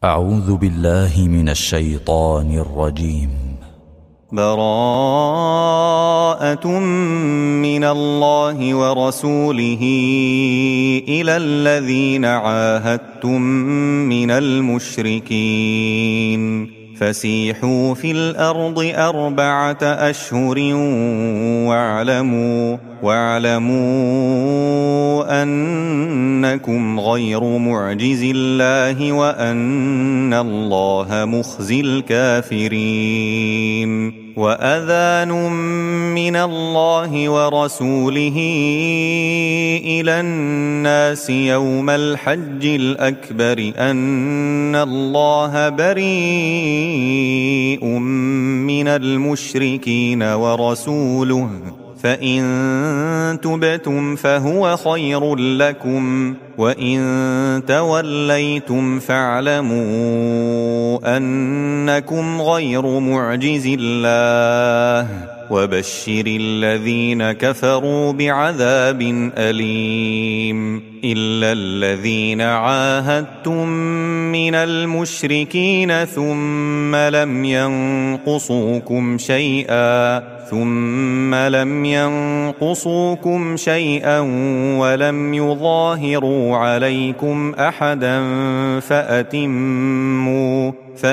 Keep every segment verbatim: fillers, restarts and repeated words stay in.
أعوذ بالله من الشيطان الرجيم. براءة من الله ورسوله إلى الذين عاهدتم من المشركين فسيحوا في الأرض أربعة أشهر واعلموا واعلموا أنكم غير معجز الله وأن الله مخزي الكافرين. وأذان من الله ورسوله إلى الناس يوم الحج الأكبر أن الله بريء من المشركين ورسوله فإن تبتم فهو خير لكم وإن توليتم فاعلموا أنكم غير معجز الله وبشر الذين كفروا بعذاب أليم. إلا الذين عاهدتم من المشركين ثم لم ينقصوكم شيئا ثم لم ينقصوكم شيئا ولم يظاهروا عليكم أحدا فأتموا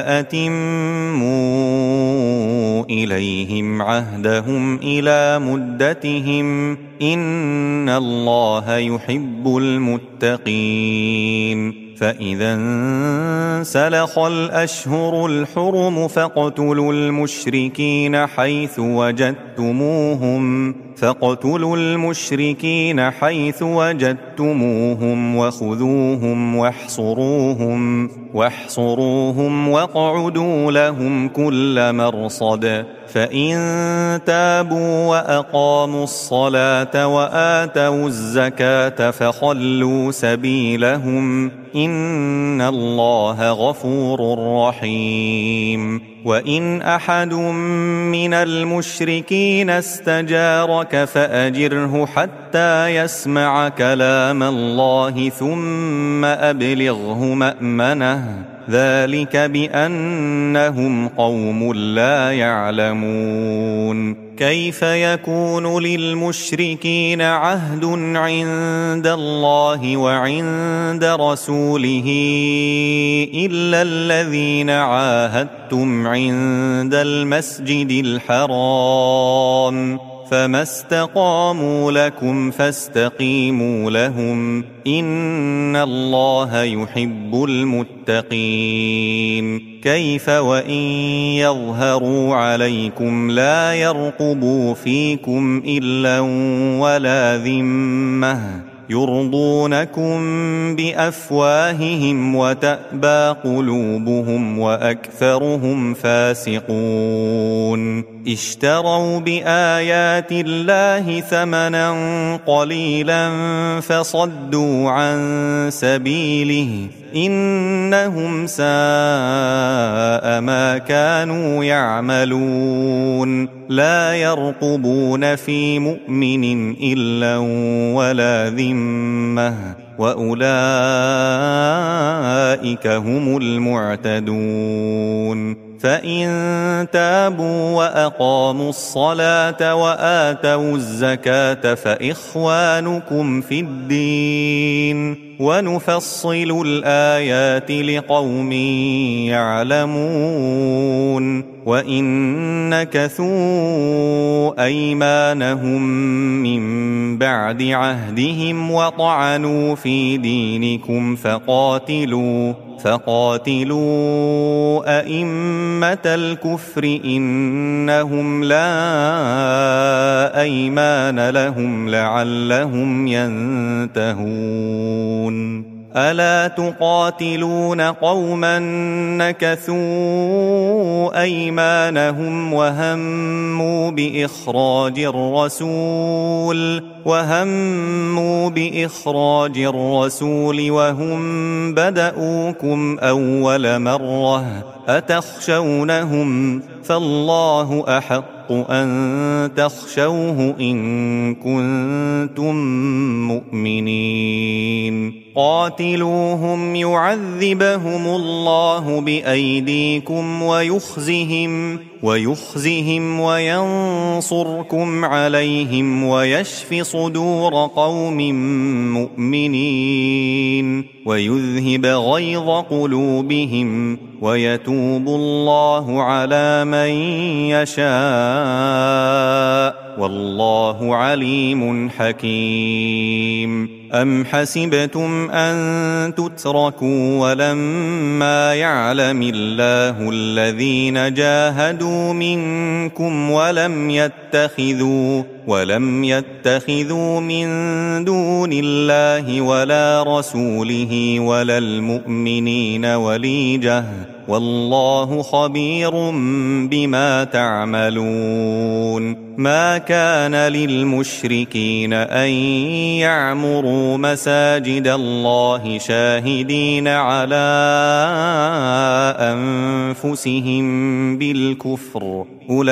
فأتموا إليهم عهدهم إلى مدتهم إن الله يحب المتقين. فإذا انسلخ الأشهر الحرم فاقتلوا المشركين حيث وجدتموهم فاقتلوا المشركين حيث وجدتموهم وخذوهم واحصروهم واحصروهم واقعدوا لهم كل مرصد. فإن تابوا وأقاموا الصلاة وآتوا الزكاة فخلوا سبيلهم إن الله غفور رحيم. وإن أحد من المشركين استجارك فأجره حتى يسمع كلام الله ثم أبلغه مأمنه ذلك بأنهم قوم لا يعلمون. كيف يكون للمشركين عهد عند الله وعند رسوله إلا الذين عاهدتم عند المسجد الحرام فما استقاموا لكم فاستقيموا لهم إن الله يحب المتقين. كيف وإن يظهروا عليكم لا يرقبوا فيكم إلا ولا ذمة يرضونكم بأفواههم وتأبى قلوبهم وأكثرهم فاسقون. اشتروا بآيات الله ثمنا قليلا فصدوا عن سبيله إنهم ساء ما كانوا يعملون. لا يرقبون في مؤمن إلا ولا ذمة وأولئك هم المعتدون. فإن تابوا وأقاموا الصلاة وآتوا الزكاة فإخوانكم في الدين ونفصل الآيات لقوم يعلمون. وإن نكثوا أيمانهم من بعد عهدهم وطعنوا في دينكم فقاتلوا فقاتلوا أئمة الكفر إنهم لا أيمان لهم لعلهم ينتهون. ألا تقاتلون قوما نكثوا أيمانهم وهموا بإخراج الرسول وهموا بإخراج الرسول وهم بدؤوكم أول مرة أتخشونهم فالله أحق أحق أن تخشوه إن كنتم مؤمنين قاتلوهم يعذبهم الله بأيديكم ويخزهم ويخزهم وينصركم عليهم ويشف صدور قوم مؤمنين ويذهب غيظ قلوبهم ويتوب الله على من يشاء والله عليم حكيم أم حسبتم أن تتركوا ولما يعلم الله الذين جاهدوا منكم ولم يتخذوا ولم يتخذوا من دون الله ولا رسوله ولا المؤمنين وليجة والله خبير بما تعملون ما كان للمشركين أن يعمروا مساجد الله شاهدين على أنفسهم بالكفر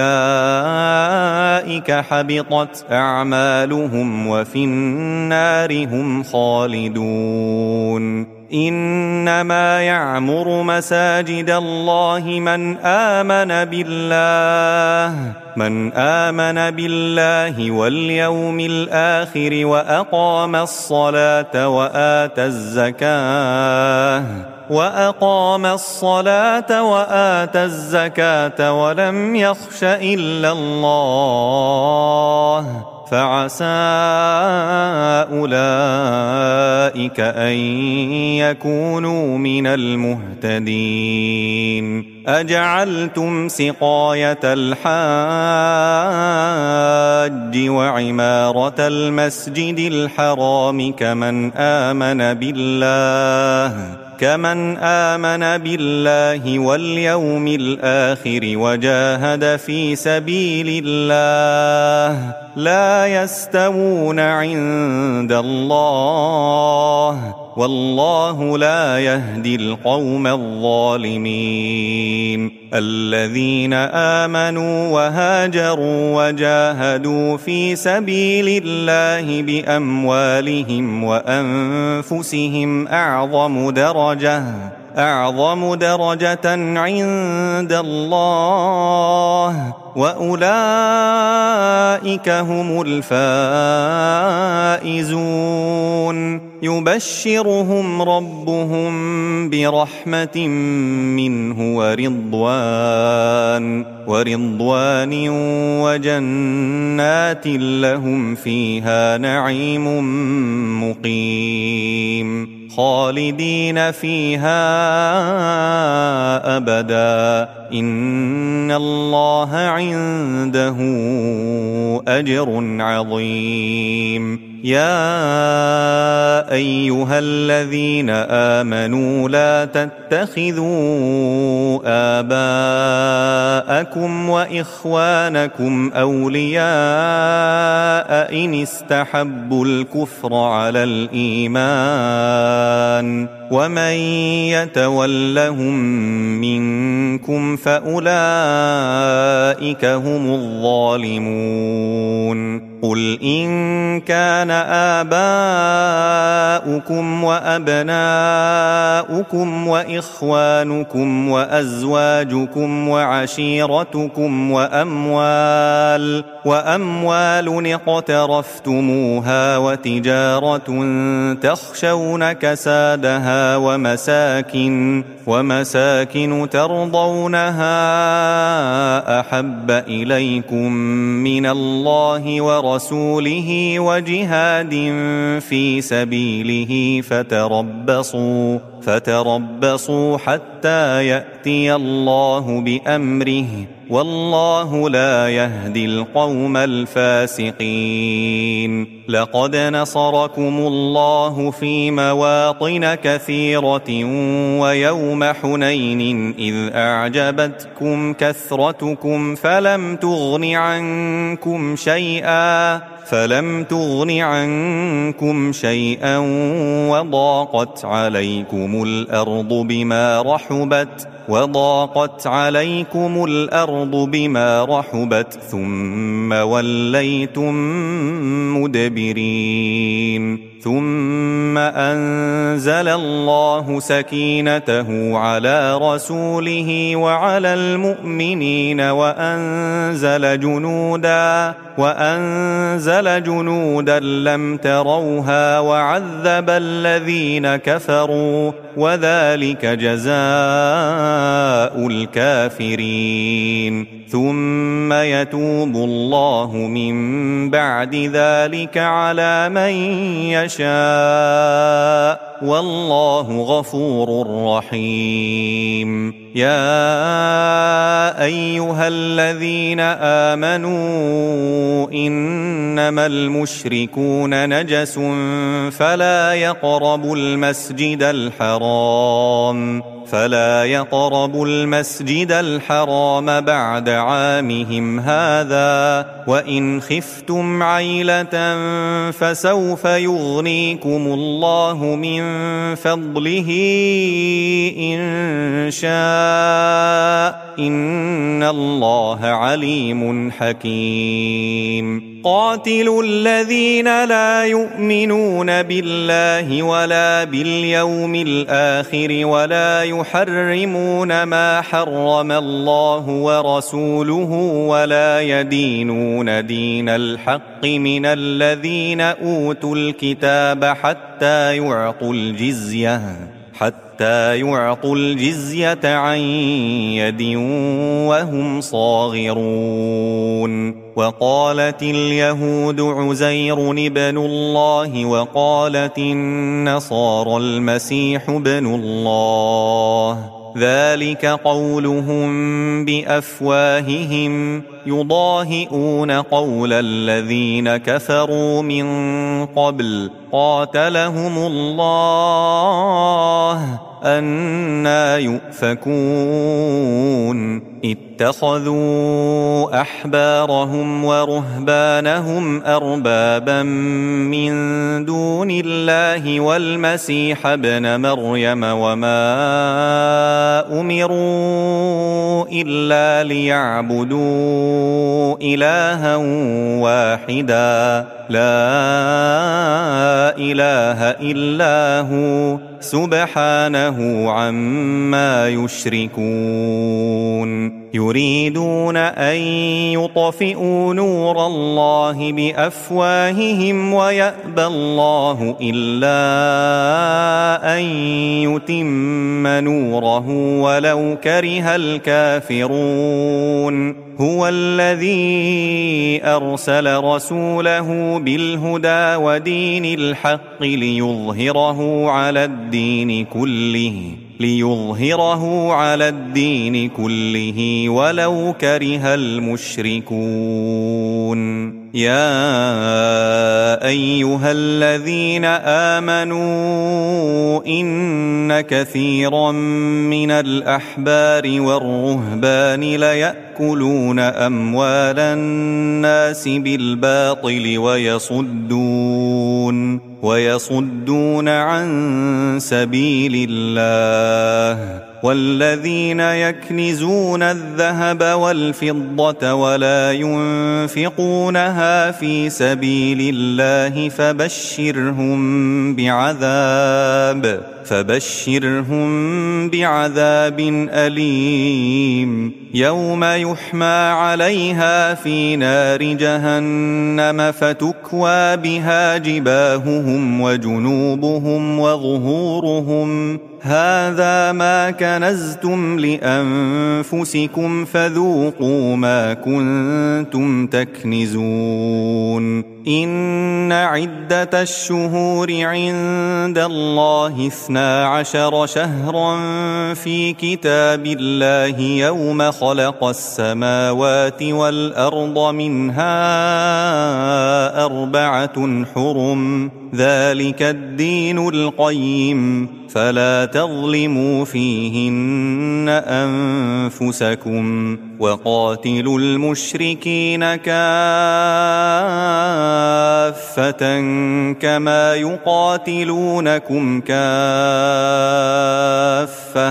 أولئك حبطت أعمالهم وفي النار هم خالدون إنما يعمر مساجد الله من آمن بالله من آمن بالله واليوم الآخر وأقام الصلاة وآتى الزكاة وأقام الصلاة وآتى الزكاة ولم يخش إلا الله فعسى أولئك أن يكونوا من المهتدين أجعلتم سقاية الحاج وعمارة المسجد الحرام كمن آمن بالله كمن آمن بالله واليوم الآخر وجاهد في سبيل الله لا يستوون عند الله والله لا يهدي القوم الظالمين الذين آمنوا وهاجروا وجاهدوا في سبيل الله بأموالهم وأنفسهم أعظم درجة أعظم درجة عند الله وأولئك هم الفائزون يبشرهم ربهم برحمة منه ورضوان ورضوان وجنات لهم فيها نعيم مقيم خالدين فيها أبدا إن الله عنده أجر عظيم يا أيها الذين آمنوا لا تتخذوا آباءكم وإخوانكم أولياء إن استحبوا الكفر على الإيمان ومن يتولهم منكم فأولئك هم الظالمون قل إن كان آباؤكم وأبناؤكم وإخوانكم وأزواجكم وعشيرتكم وأموال وأموال اقترفتموها وتجارة تخشون كسادها ومساكن ومساكن ترضونها أحب إليكم من الله ورسوله وجهاد في سبيله فتربصوا فتربصوا حتى يأتي الله بأمره والله لا يهدي القوم الفاسقين لقد نصركم الله في مواطن كثيرة ويوم حنين إذ أعجبتكم كثرتكم فلم تغن عنكم شيئا فلم تغن عنكم شيئا وضاقت عليكم الأرض بما رحبت وضاقت عليكم الأرض بما رحبت ثم وليتم مدبرين ثم أنزل الله سكينته على رسوله وعلى المؤمنين وأنزل جنودا وأنزل جنودا لم تروها وعذب الذين كفروا وذلك جزاء الكافرين ثم يتوب الله من بعد ذلك على من يشاء والله غفور رحيم يا أيها الذين آمنوا إنما المشركون نجس فلا يقربوا المسجد الحرام فلا يقربوا المسجد الحرام بعد عامهم هذا وإن خفتم عيلة فسوف يغنيكم الله من فضله إن شاء إن الله عليم حكيم قاتلوا الذين لا يؤمنون بالله ولا باليوم الآخر ولا يحرمون ما حرم الله ورسوله ولا يدينون دين الحق من الذين أوتوا الكتاب حتى يعطوا الجزية حتى يعطوا الجزية عن يد وهم صاغرون وقالت اليهود عزير ابن الله وقالت النصارى المسيح ابن الله ذلك قولهم بأفواههم يضاهئون قول الذين كفروا من قبل قاتلهم الله أنى يؤفكون اتخذوا أحبارهم ورهبانهم أربابا من دون الله والمسيح ابن مريم وما أمروا إلا ليعبدوا إلها واحدا لا إله إلا هو سبحانه عما يشركون يريدون أن يطفئوا نور الله بأفواههم ويأبى الله إلا أن يتم نوره ولو كره الكافرون هو الذي أرسل رسوله بالهدى ودين الحق ليظهره على الدين كله ليظهره على الدين كله ولو كره المشركون يا أيها الذين آمنوا إن كثيرا من الأحبار والرهبان ليأكلون أموال الناس بالباطل ويصدون ويصدون عن سبيل الله والذين يكنزون الذهب والفضة ولا ينفقونها في سبيل الله فبشرهم بعذاب فبشرهم بعذاب أليم يوم يحمى عليها في نار جهنم فتكوى بها جباههم وجنوبهم وظهورهم هذا ما كنزتم لأنفسكم فذوقوا ما كنتم تكنزون إن عدة الشهور عند الله اثنا عشر شهرا في كتاب الله يوم خلق السماوات والأرض منها أربعة حرم ذلك الدين القيم فلا تظلموا فيهن أنفسكم وقاتلوا المشركين كافة كما يقاتلونكم كافة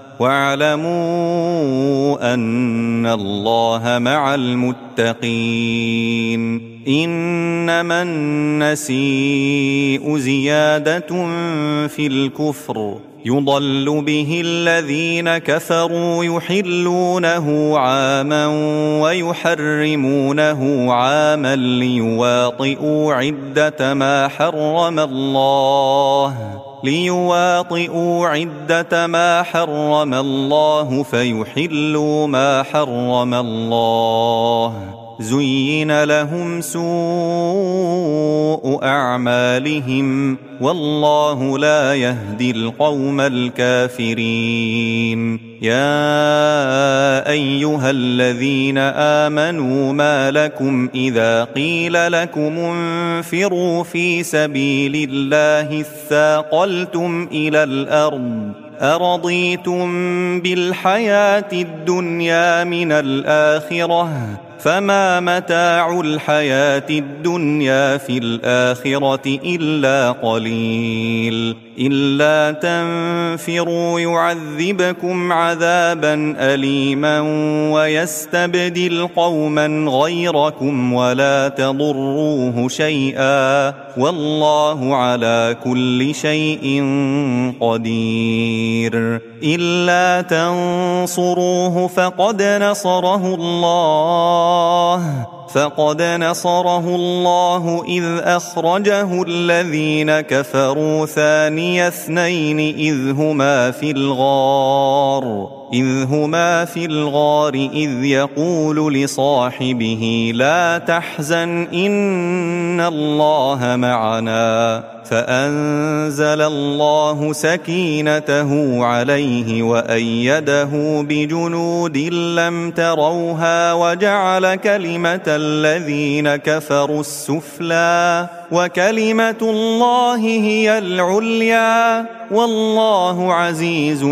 واعلموا أن الله مع المتقين إنما النسيء زيادة في الكفر يضل به الذين كفروا يحلونه عاما ويحرمونه عاما ليواطئوا عدة ما حرم الله ليواطئوا عدة ما حرم الله فيحلوا ما حرم الله زين لهم سوء أعمالهم والله لا يهدي القوم الكافرين يا أيها الذين آمنوا ما لكم إذا قيل لكم انفروا في سبيل الله اثاقلتم إلى الأرض أرضيتم بالحياة الدنيا من الآخرة فما متاع الحياة الدنيا في الآخرة إلا قليل إلا تنفروا يعذبكم عذابا أليما ويستبدل قوما غيركم ولا تضروه شيئا والله على كل شيء قدير إلا تنصروه فقد نصره الله فقد نصره الله إذ أخرجه الذين كفروا ثاني اثنين إذ هما في الغار إذ هما في الغار إذ يقول لصاحبه لا تحزن إن الله معنا فأنزل الله سكينته عليه وأيده بجنود لم تروها وجعل كلمة الذين كفروا السفلى وكلمة الله هي العليا والله عزيز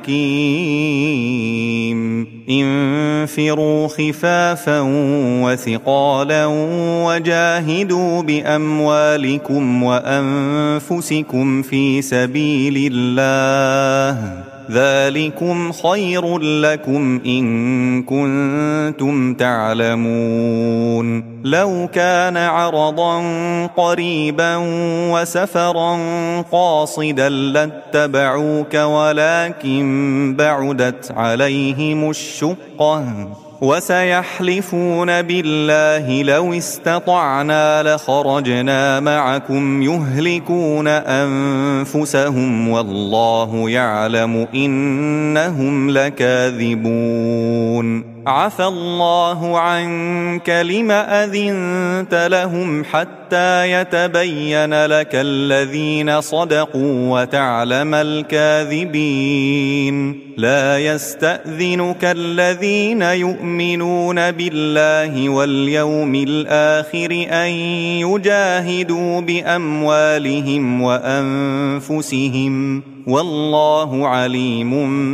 حكيم انفروا خفافا وثقالا وجاهدوا بأموالكم وأنفسكم في سبيل الله ذلكم خير لكم إن كنتم تعلمون لو كان عرضا قريبا وسفرا قاصدا لاتبعوك ولكن بعدت عليهم الشقة وسيحلفون بالله لو استطعنا لخرجنا معكم يهلكون أنفسهم والله يعلم إنهم لكاذبون عفى الله عنك لم أذنت لهم حتى يتبين لك الذين صدقوا وتعلم الكاذبين لا يستأذنك الذين يؤمنون بالله واليوم الآخر أن يجاهدوا بأموالهم وأنفسهم والله عليم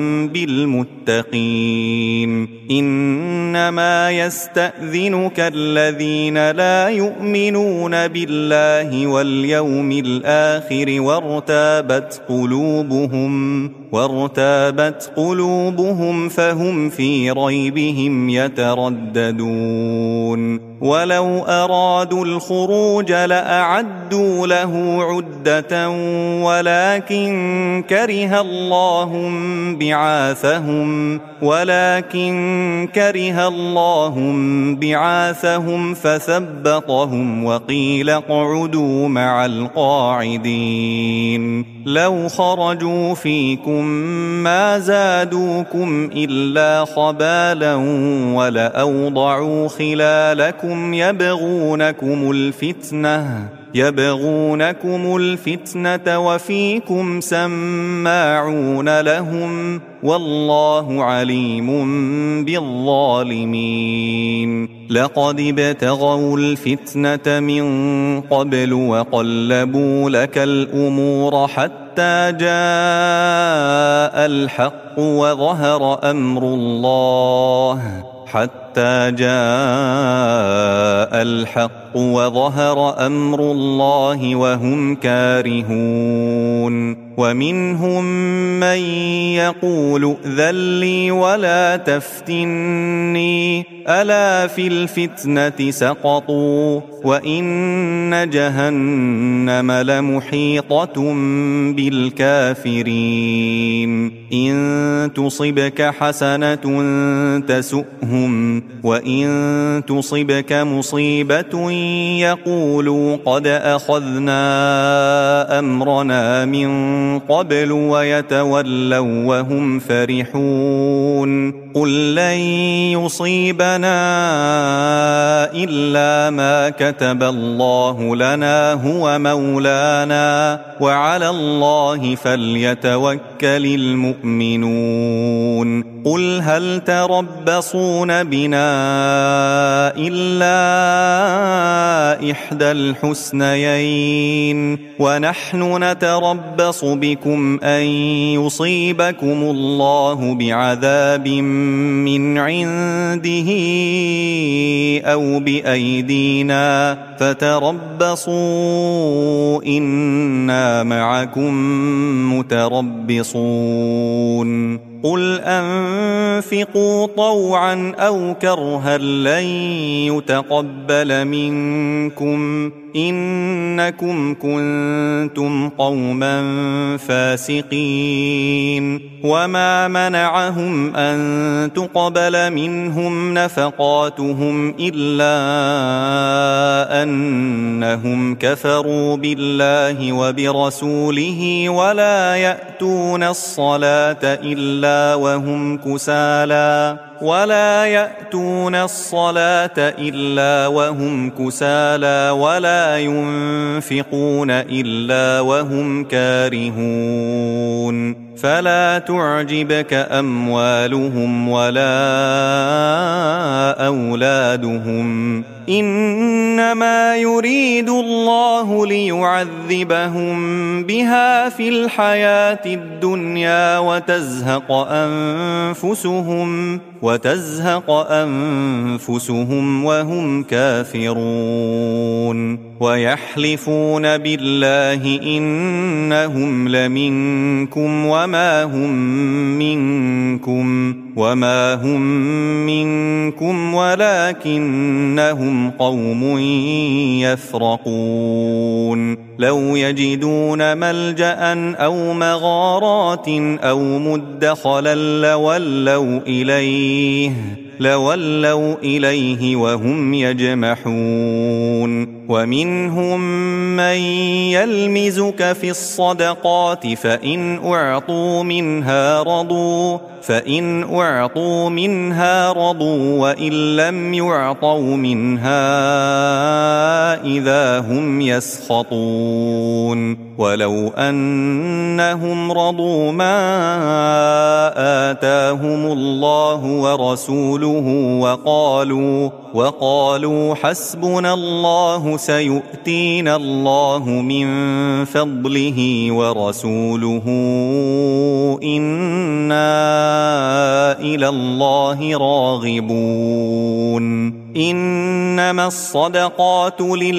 بالمتقين إنما يستأذنك الذين لا يؤمنون بالله واليوم الآخر وارتابت قلوبهم وارتابت قلوبهم فهم في ريبهم يترددون ولو أرادوا الخروج لأعدوا له عدة ولكن كره الله بعاثهم ولكن كره الله بعاثهم فثبطهم وقيل اقعدوا مع القاعدين لو خرجوا فيكم ما زادوكم إلا خبالا ولأوضعوا خلالكم يبغونكم الفتنة يبغونكم الفتنة وفيكم سماعون لهم والله عليم بالظالمين لقد ابتغوا الفتنة من قبل وقلبوا لك الأمور حتى جاء الحق وظهر أمر الله حتى جاء الحق وظهر أمر الله وهم كارهون ومنهم من يقول ائذن لي ولا تفتني ألا في الفتنة سقطوا وإن جهنم لمحيطة بالكافرين إن تصبك حسنة تسؤهم وإن تصبك مصيبة يقولوا قد أخذنا أمرنا من قبل ويتولوا وهم فرحون قل لن يصيبنا إلا ما كتب الله لنا هو مولانا وعلى الله فليتوكل المؤمنون قل هل تربصون بنا إلا إحدى الحسنيين ونحن نتربص بكم أن يصيبكم الله بعذاب من عنده أو بأيدينا فتربصوا إنا معكم متربصون قل أنفقوا طوعا أو كرها لن يتقبل منكم إنكم كنتم قوما فاسقين وما منعهم أن تقبل منهم نفقاتهم إلا أنهم كفروا بالله وبرسوله ولا يأتون الصلاة إلا وهم كسالى ولا يأتون الصلاة إلا وهم كسالى ولا ينفقون إلا وهم كارهون فلا تعجبك أموالهم ولا أولادهم إنما يريد الله ليعذبهم بها في الحياة الدنيا وتزهق أنفسهم وتزهق أنفسهم وهم كافرون ويحلفون بالله إنهم لمنكم وما هم منكم وما هم منكم ولكنهم قوم يفرقون لو يجدون ملجأ أو مغارات أو مدخلا لولوا إليه لولوا إليه وهم يجمحون ومنهم من يلمزك في الصدقات فإن أعطوا منها رضوا فإن أعطوا منها رضوا وإن لم يعطوا منها إذا هم يسخطون ولو أنهم رضوا ما آتاهم الله ورسوله وقالوا وقالوا حسبنا الله سيؤتينا الله من فضله ورسوله إنا إلى الله راغبون إنما الصدقات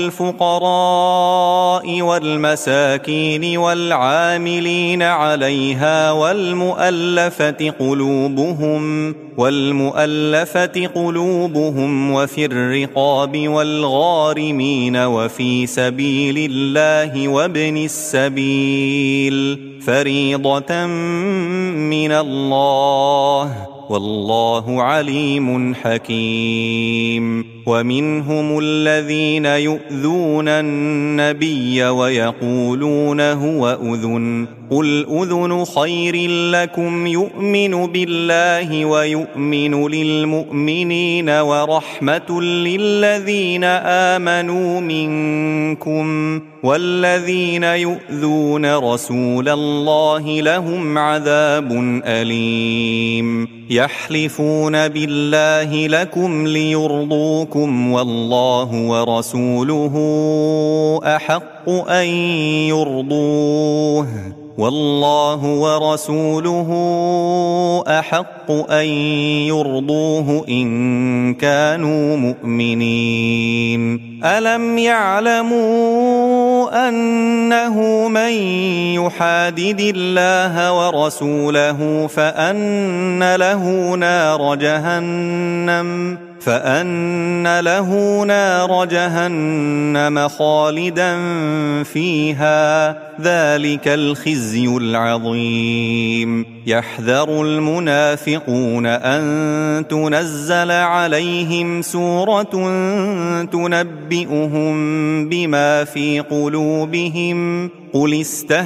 للفقراء والمساكين والعاملين عليها والمؤلفة قلوبهم والمؤلفة قلوبهم وفي الرقاب والغارمين وفي سبيل الله وابن السبيل فريضة من الله والله عليم حكيم ومنهم الذين يؤذون النبي ويقولون هو أذن قل أذن خير لكم يؤمن بالله ويؤمن للمؤمنين ورحمة للذين آمنوا منكم والذين يؤذون رسول الله لهم عذاب أليم يحلفون بالله لكم ليرضوكم والله ورسوله أحق أن يرضوه والله ورسوله أحق أن يرضوه إن كانوا مؤمنين ألم يعلموا أنه من يحادد الله ورسوله فأن له نار جهنم فأن له نار جهنم خالدا فيها ذلك الخزي العظيم يحذر المنافقون أن تنزل عليهم سورة تنبئهم بما في قلوبهم قل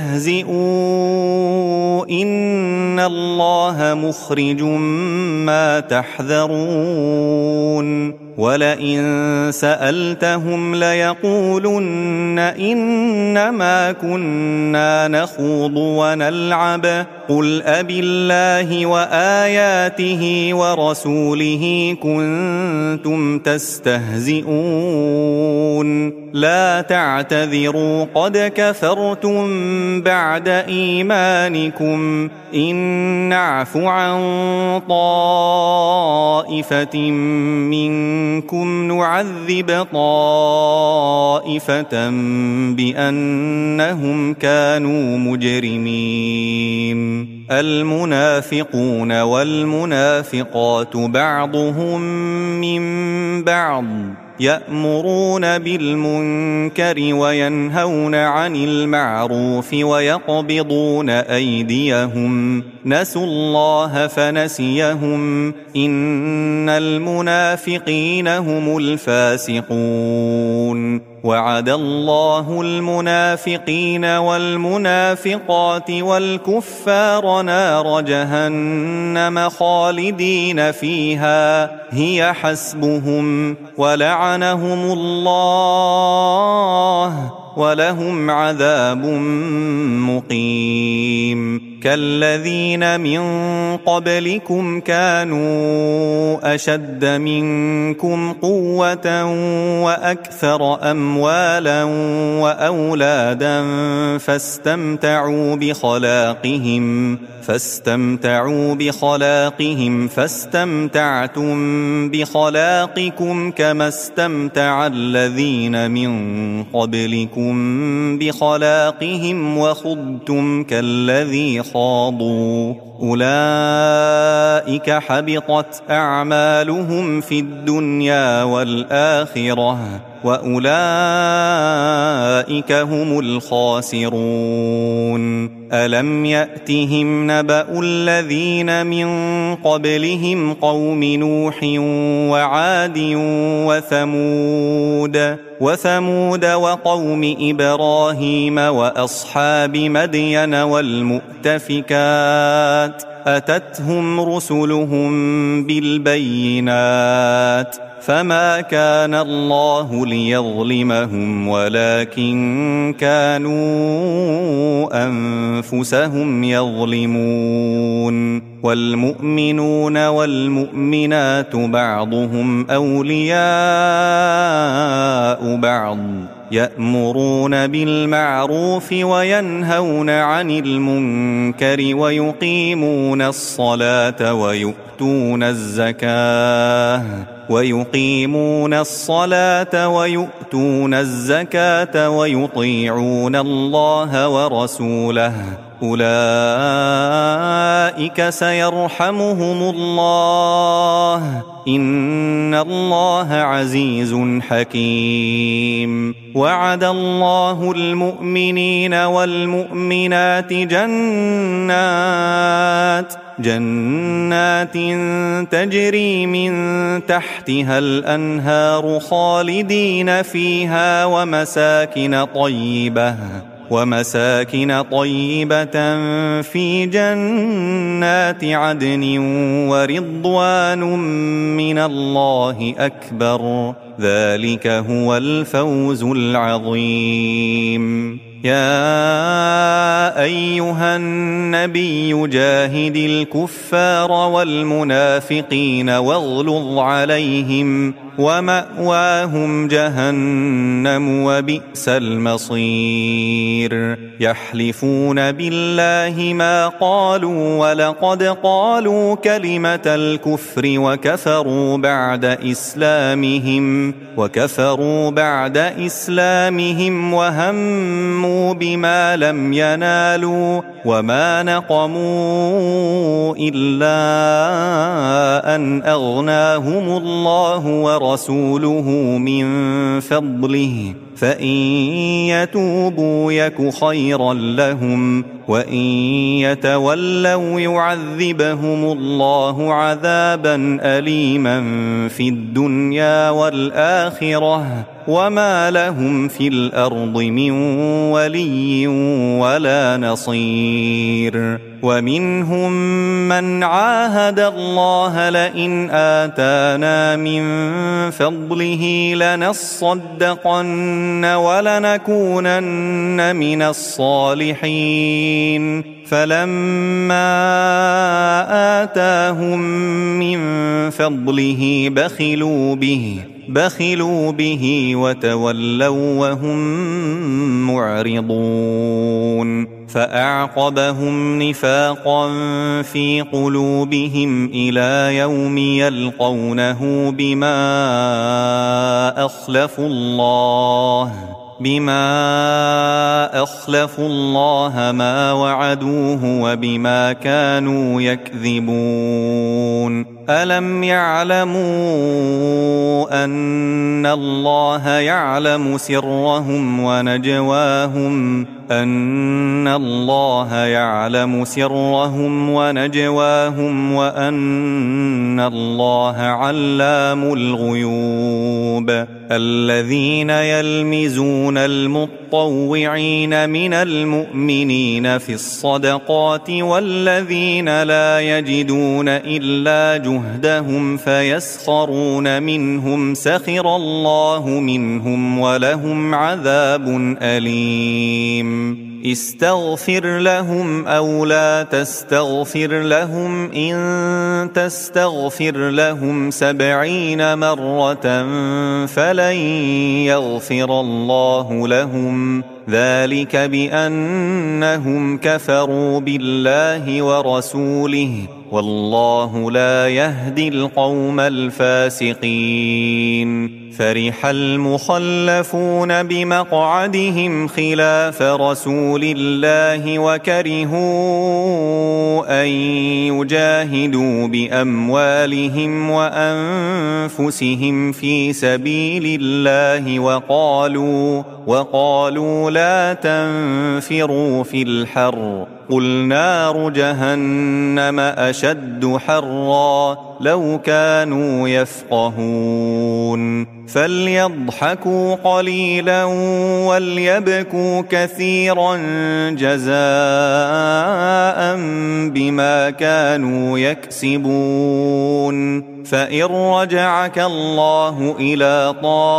استهزئوا إن الله مخرج ما تحذرون ولئن سألتهم ليقولن إنما كنا نخوض ونلعب قل أبالله وآياته ورسوله كنتم تستهزئون لا تعتذروا قد كفرتم بعد إيمانكم إن نعف عن طائفة منكم نعذب طائفة بأنهم كانوا مجرمين المنافقون والمنافقات بعضهم من بعض يأمرون بالمنكر وينهون عن المعروف ويقبضون أيديهم نسوا الله فنسيهم إن المنافقين هم الفاسقون وعد الله المنافقين والمنافقات والكفار نار جهنم خالدين فيها هي حسبهم ولعنهم الله ولهم عذاب مقيم كالذين من قبلكم كانوا أشد منكم قوة وأكثر أموالا وأولادا فاستمتعوا بخلاقهم فاستمتعوا بخلاقهم فاستمتعتم بخلاقكم كما استمتع الذين من قبلكم بخلاقهم وخضتم كالذي خاضوا أولئك حبطت أعمالهم في الدنيا والآخرة وأولئك هم الخاسرون ألم يأتهم نبأ الذين من قبلهم قوم نوح وعاد وثمود وثمود وقوم إبراهيم وأصحاب مدين والمؤتفكات أتتهم رسلهم بالبينات فما كان الله ليظلمهم ولكن كانوا أنفسهم يظلمون والمؤمنون والمؤمنات بعضهم أولياء بعض يأمرون بالمعروف وينهون عن المنكر ويقيمون الصلاة ويؤتون الزكاة ويقيمون الصلاة ويؤتون الزكاة ويطيعون الله ورسوله أولئك سيرحمهم الله إن الله عزيز حكيم وعد الله المؤمنين والمؤمنات جنات جنات تجري من تحتها الأنهار خالدين فيها ومساكن طيبة ومساكن طيبة في جنات عدن ورضوان من الله أكبر ذلك هو الفوز العظيم. يا أيها النبي جاهد الكفار والمنافقين واغلظ عليهم ومأواهم جهنم وبئس المصير. يحلفون بالله ما قالوا ولقد قالوا كلمة الكفر وكفروا بعد إسلامهم وكفروا بعد إسلامهم وهموا بما لم ينالوا وما نقموا إلا أن أغناهم الله ورسوله من فضله فإن يتوبوا يك خيرا لهم وإن يتولوا يعذبهم الله عذابا أليما في الدنيا والآخرة وما لهم في الأرض من ولي ولا نصير. ومنهم من عاهد الله لئن آتانا من فضله لنصدقن ولنكونن من الصالحين فلما آتاهم من فضله بخلوا به بخلوا به وتولوا وهم معرضون. فأعقبهم نفاقا في قلوبهم إلى يوم يلقونه بما أخلفوا الله بما أخلفوا الله ما وعدوه وبما كانوا يكذبون. ألم يعلموا أن الله يعلم سرهم ونجواهم أن الله يعلم سرهم ونجواهم وأن الله علام الغيوب. الذين يلمزون المطوعين من المؤمنين في الصدقات والذين لا يجدون إلا جهدهم فيسخرون منهم سخر الله منهم ولهم عذاب أليم. استغفر لهم أو لا تستغفر لهم إن تستغفر لهم سبعين مرة فلن يغفر الله لهم ذلك بأنهم كفروا بالله ورسوله والله لا يهدي القوم الفاسقين. فرح المخلفون بمقعدهم خلاف رسول الله وكرهوا أن يجاهدوا بأموالهم وأنفسهم في سبيل الله وقالوا وقالوا لا تنفروا في الحر قل نار جهنم أشد حرا لو كانوا يفقهون. فليضحكوا قليلا وليبكوا كثيرا جزاء بما كانوا يكسبون. فإن رجعك الله إلى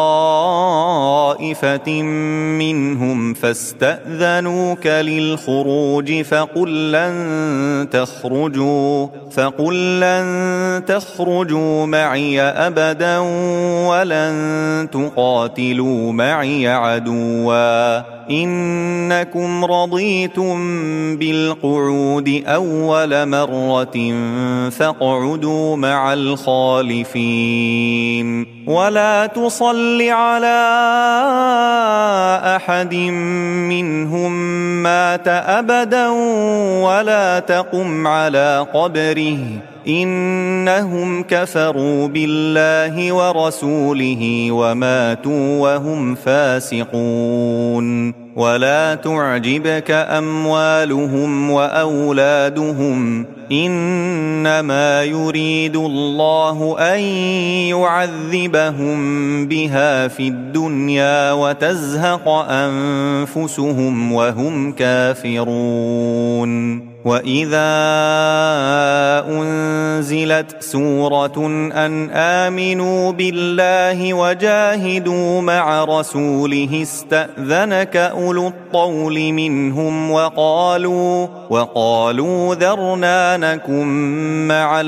طائفة منهم فاستأذنوك للخروج فقل لن تخرجوا فقل لن تخرجوا معي أبدا ولن تقاتلوا معي عدوا إنكم رضيتم بالقعود أول مرة فاقعدوا مع الخالفين. ولا تصل على أحد منهم مات أبدا ولا تقم على قبره إنهم كفروا بالله ورسوله وماتوا وهم فاسقون. ولا تعجبك أموالهم وأولادهم إنما يريد الله أن يعذبهم نصيبهم بها في الدنيا وتزهق أنفسهم وهم كافرون. وإذا أنزلت سورة أن آمنوا بالله وجاهدوا مع رسوله استأذنك أولو الطول منهم وقالوا وقالوا ذرنا نكن مع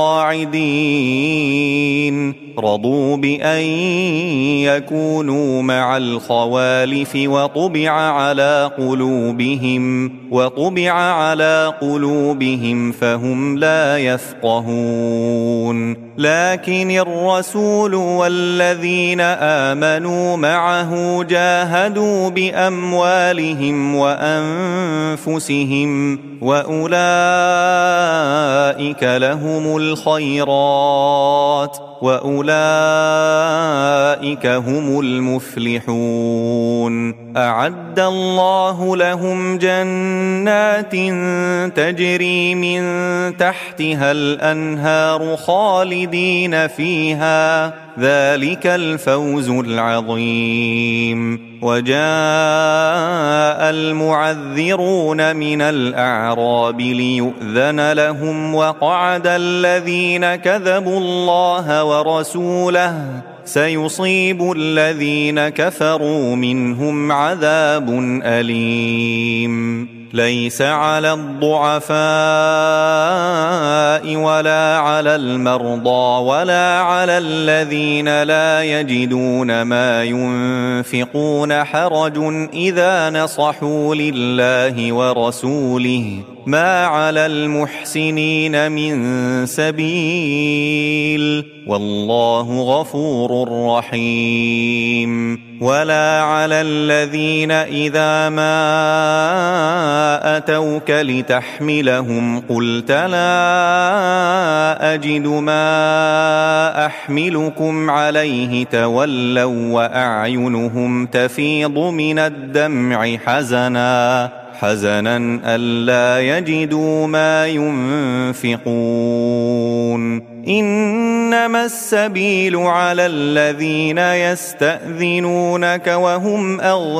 القاعدين رضوا بأن يكونوا مع الخوالف وطبع على قلوبهم وطبع على قلوبهم فهم لا يفقهون. لكن الرسول والذين آمنوا معه جاهدوا بأموالهم وأنفسهم وأولئك لهم الخيرات وأولئك هم المفلحون. أعد الله لهم جنات تجري من تحتها الأنهار خالدين فيها ذلك الفوز العظيم. وجاء المعذرون من الأعراب ليؤذن لهم وقعد الذين كذبوا الله ورسوله سيصيب الذين كفروا منهم عذاب أليم. ليس على الضعفاء ولا على المرضى ولا على الذين لا يجدون ما ينفقون حرج إذا نصحوا لله ورسوله ما على المحسنين من سبيل والله غفور رحيم. ولا على الذين إذا ما أتوك لتحملهم قلت لا أجد ما أحملكم عليه تولوا وأعينهم تفيض من الدمع حزنا حزنا ألا يجدوا ما ينفقون. إنما السبيل على الذين يستأذنونك وهم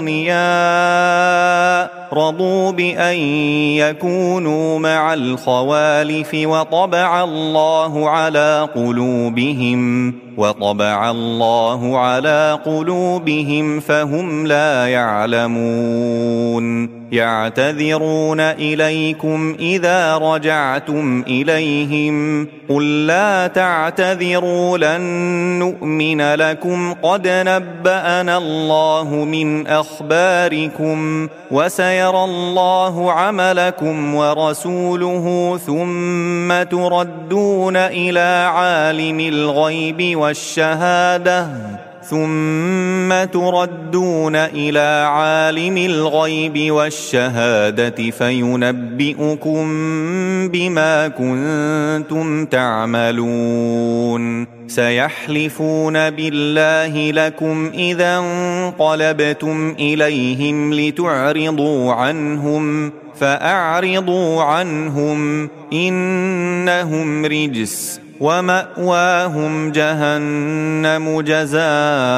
أغنياء رضوا بأن يكونوا مع الخوالف وطبع الله على قلوبهم وطبع الله على قلوبهم فهم لا يعلمون. يعتذرون إليكم إذا رجعتم إليهم قل لا تعتذروا لن نؤمن لكم قد نبأنا الله من أخباركم وسيرى الله عملكم ورسوله ثم تردون إلى عالم الغيب والشهادة ثم تردون إلى عالم الغيب والشهادة فينبئكم بما كنتم تعملون. سيحلفون بالله لكم إذا انقلبتم إليهم لتعرضوا عنهم فأعرضوا عنهم إنهم رجس ومأواهم جهنم جزاء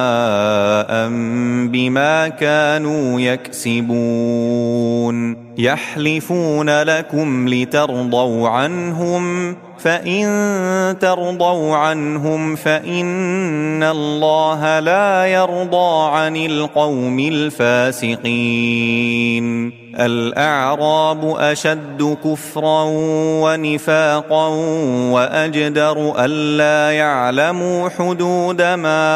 بما كانوا يكسبون. يحلفون لكم لترضوا عنهم فإن ترضوا عنهم فإن الله لا يرضى عن القوم الفاسقين. الأعراب أشد كفرا ونفاقا وأجدر ألا يعلموا حدود ما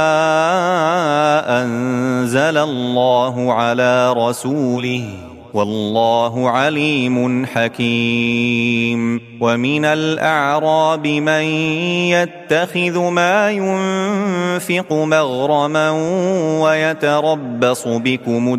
أنزل الله على رسوله والله عليم حكيم. ومن الأعراب من يتخذ ما ينفق مغرما ويتربص بكم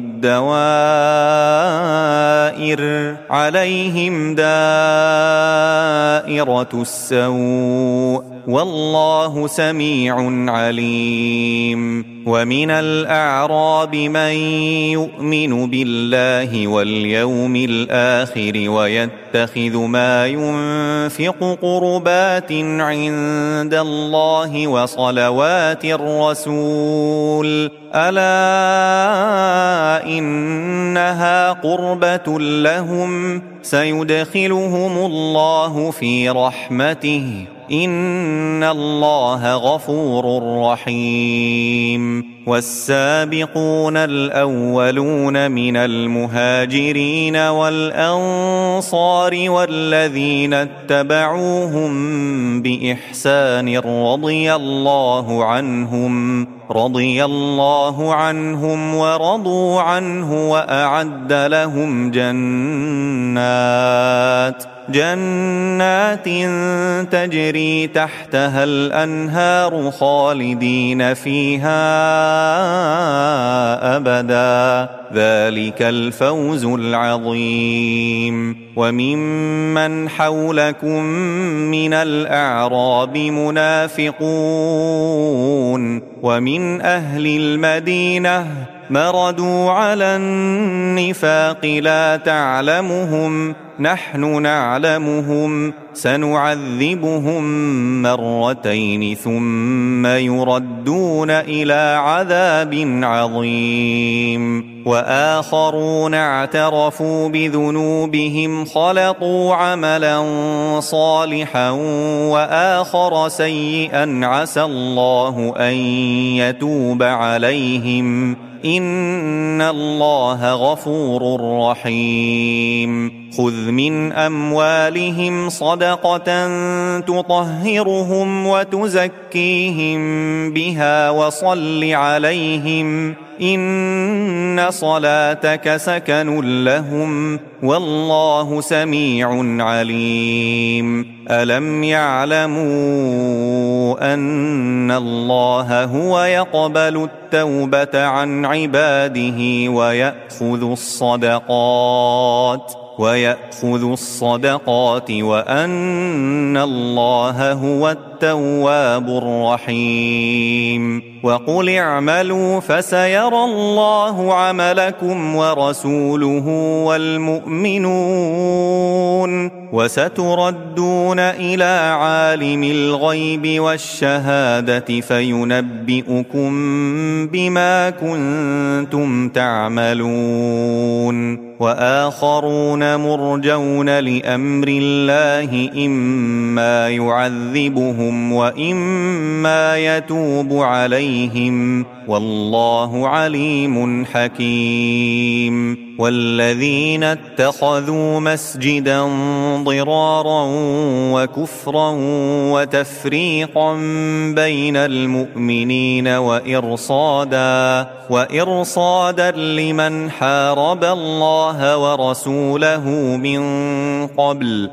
الدوائر عليهم دائرة السوء والله سميع عليم. ومن الأعراب من يؤمن بالله واليوم الآخر ويتخذ ما ينفق قربات عند الله وصلوات الرسول ألا إنها قربة لهم سيدخلهم الله في رحمته إن الله غفور رحيم. والسابقون الأولون من المهاجرين والأنصار والذين اتبعوهم بإحسان رضي الله عنهم رضي الله عنهم ورضوا عنه وأعد لهم جنات جنات تجري تحتها الأنهار خالدين فيها أبدا ذلك الفوز العظيم. وممن حولكم من الأعراب منافقون ومن أهل المدينة مردوا على النفاق لا تعلمهم نحن نعلمهم سنعذبهم مرتين ثم يردون إلى عذاب عظيم. وآخرون اعترفوا بذنوبهم خلطوا عملا صالحا وآخر سيئا عسى الله أن يتوب عليهم إن الله غفور رحيم. خذ من أموالهم صدقة تطهرهم وتزكيهم بها وصل عليهم إن صلاتك سكن لهم والله سميع عليم. ألم يعلموا أن الله هو يقبل التوبة عن عباده ويأخذ الصدقات ويأخذ الصدقات وأن الله هو التواب الرحيم. وقل اعملوا فسيرى الله عملكم ورسوله والمؤمنون وستردون إلى عالم الغيب والشهادة فينبئكم بما كنتم تعملون. وآخرون مرجون لأمر الله إما يعذبهم وإما يتوب عليهم والله عليم حكيم. والذين اتخذوا مسجدا ضرارا وكفرا وتفريقا بين المؤمنين وإرصادا وإرصادا لمن حارب الله ورسوله من قبل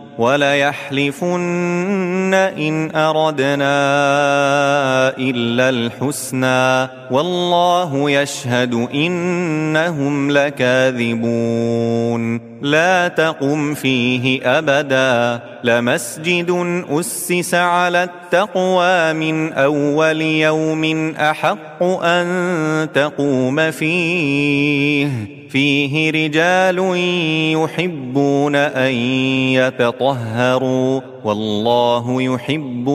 وليحلفن إن أردنا إلا الحسنى والله يشهد إنهم لكاذبون. لا تقم فيه أبدا لمسجد أسس على التقوى من أول يوم أحق أن تقوم فيه فيه رجال يحبون أن يتطهروا والله يحب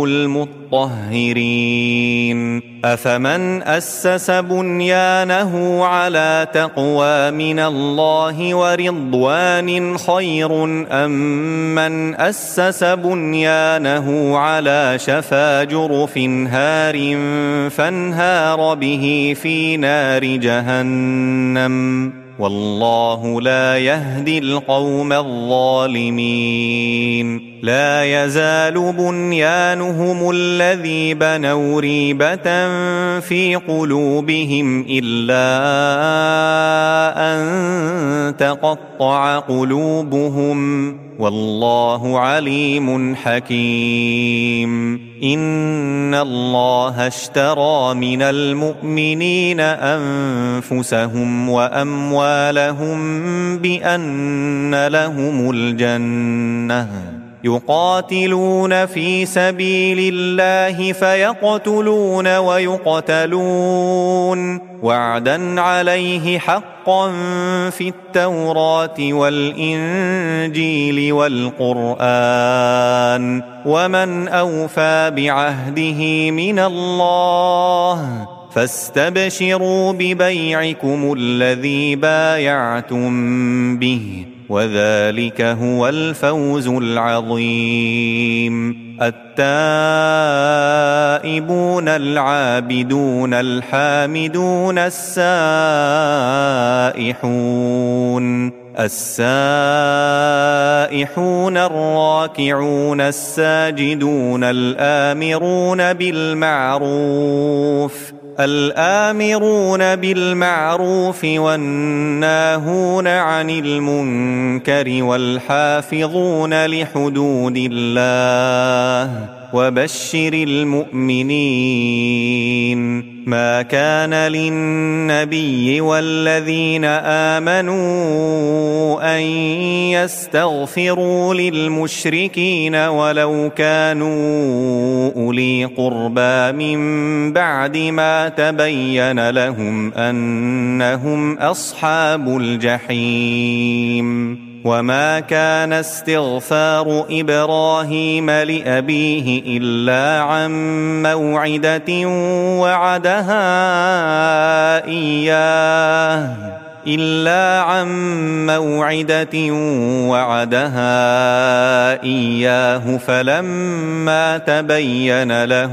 المطهرين. أفمن أسس بنيانه على تقوى من الله ورضوان خير أم من أسس بنيانه على شفا جرف هار فانهار به في نار جهنم والله لا يهدي القوم الظالمين. لا يزال بنيانهم الذي بنوا ريبة في قلوبهم إلا أن تقطع قلوبهم والله عليم حكيم. إن الله اشترى من المؤمنين أنفسهم وأموالهم بأن لهم الجنة يقاتلون في سبيل الله فيقتلون ويقتلون وعدا عليه حقا في التوراة والإنجيل والقرآن ومن أوفى بعهده من الله فاستبشروا ببيعكم الذي بايعتم به وذلك هو الفوز العظيم. التائبون العابدون الحامدون السائحون السائحون الراكعون الساجدون الآمرون بالمعروف الآمرون بالمعروف والناهون عن المنكر والحافظون لحدود الله وبشر المؤمنين. ما كان للنبي والذين آمنوا أن يستغفروا للمشركين ولو كانوا أولي قربى من بعد ما تبين لهم أنهم أصحاب الجحيم. وما كان استغفار إبراهيم لأبيه إلا عن موعدة وعدها إياه إلا عن موعدة وعدها إياه فلما تبين له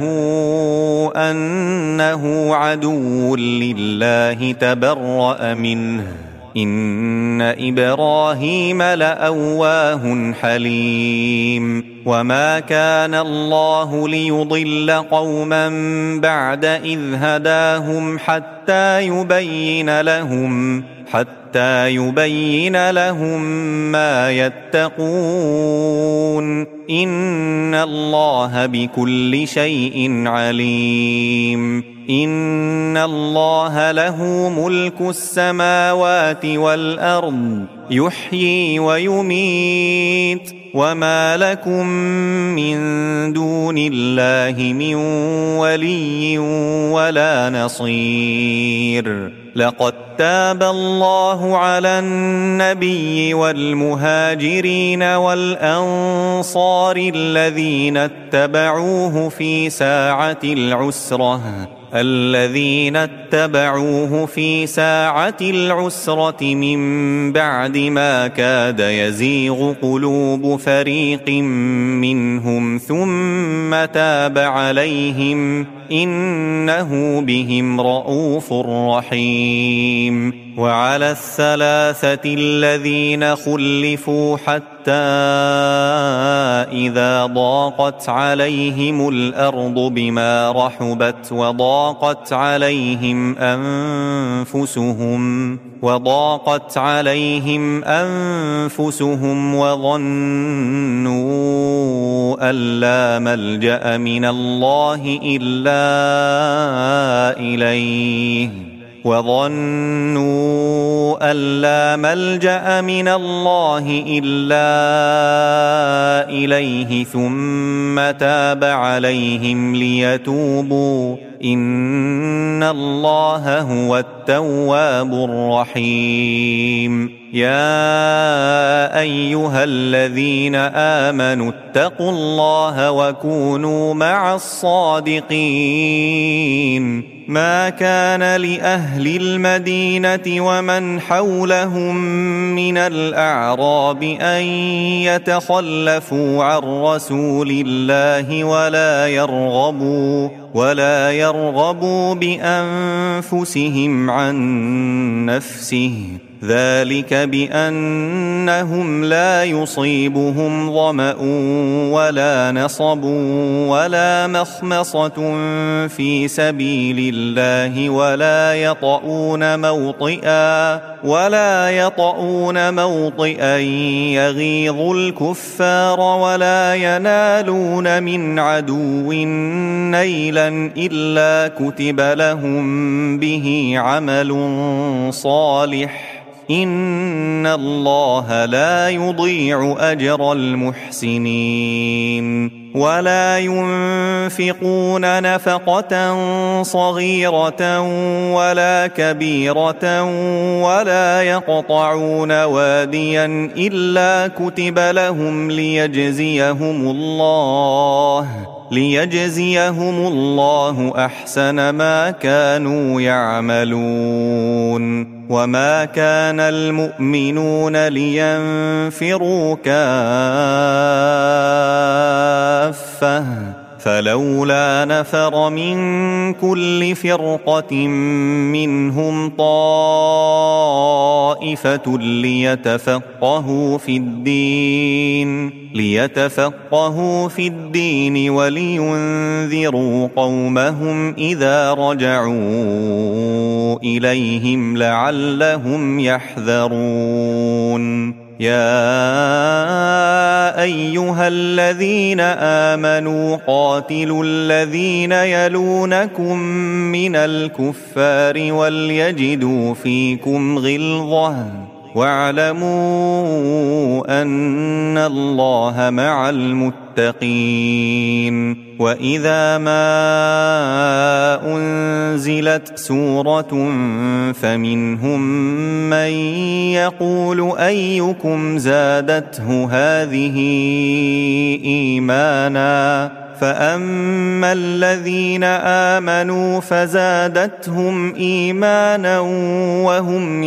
أنه عدو لله تبرأ منه إن إبراهيم لأواه حليم. وما كان الله ليضل قوما بعد إذ هداهم حتى يبين لهم حتى يبين لهم ما يتقون إن الله بكل شيء عليم. إن الله له ملك السماوات والأرض يحيي ويميت وما لكم من دون الله من ولي ولا نصير. لقد تاب الله على النبي والمهاجرين والأنصار الذين اتبعوه في ساعة العسرة الذين اتبعوه في ساعة العسرة من بعد ما كاد يزيغ قلوب فريق منهم ثم تاب عليهم إنه بهم رءوف رحيم. وعلى الثلاثة الذين خلفوا حتى إذا ضاقت عليهم الأرض بما رحبت وضاقت عليهم أنفسهم وضاقت عليهم أنفسهم وظنوا أن لا ملجأ من الله إلا إليه وظنوا أن لا ملجأ من الله إلا إليه ثم تاب عليهم ليتوبوا إن الله هو التواب الرحيم. يا أيها الذين آمنوا اتقوا الله وكونوا مع الصادقين. ما كان لأهل المدينة ومن حولهم من الأعراب أن يتخلفوا عن رسول الله ولا يرغبوا ولا يرغبوا بأنفسهم عن نفسه ذلك بأنهم لا يصيبهم ظمأ ولا نصب ولا مخمصة في سبيل الله ولا يطؤون موطئا ولا يطؤون موطئا يغيظ الكفار ولا ينالون من عدو نيلا إلا كتب لهم به عمل صالح إن الله لا يضيع أجر المحسنين ولا ينفقون نفقة صغيرة ولا كبيرة ولا يقطعون واديا إلا كتب لهم ليجزيهم الله ليجزيهم الله أحسن ما كانوا يعملون وما كان المؤمنون لينفروا كافة فلولا نفر من كل فرقة منهم طائفة ليتفقهوا في الدين ليتفقهوا في الدين ولينذروا قومهم إذا رجعوا إليهم لعلهم يحذرون يا أيها الذين آمنوا قاتلوا الذين يلونكم من الكفار وليجدوا فيكم غلظة واعلموا أن الله مع المتقين وإذا ما أنزلت سورة فمنهم من يقول أيكم زادته هذه إيمانا فأما الذين آمنوا فزادتهم إيمانا وهم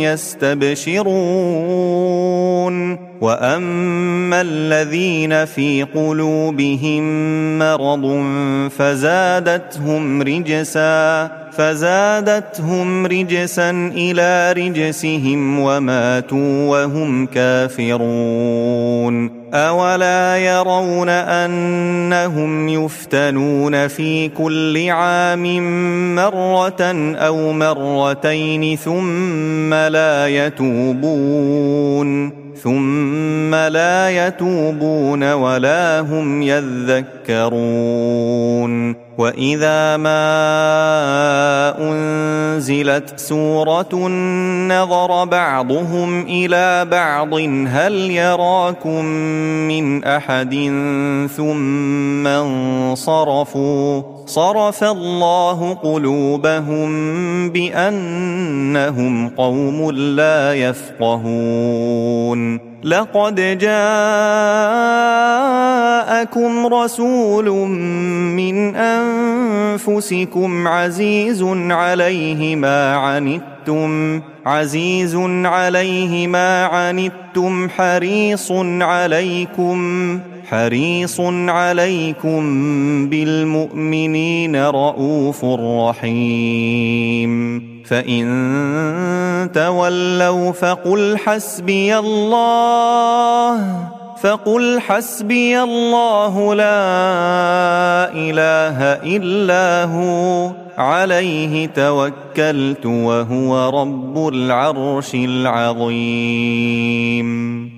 يستبشرون وأما الذين في قلوبهم مرض فزادتهم رجسا فزادتهم رجسا إلى رجسهم وماتوا وهم كافرون أولا يرون أنهم يفتنون في كل عام مرة أو مرتين ثم لا يتوبون ثم لا يتوبون ولا هم يذكرون وإذا ما أنزلت سورة نظر بعضهم إلى بعض هل يراكم من أحد ثم انصرفوا صرف الله قلوبهم بأنهم قوم لا يفقهون لقد جاءكم رسول من أنفسكم عزيز عليه ما عنتم عزيز عليه ما عنتم حريص عليكم حريص عليكم بالمؤمنين رؤوف رحيم فإن تولوا فقل حسبي الله فقل حسبي الله لا إله إلا هو عليه توكلت وهو رب العرش العظيم.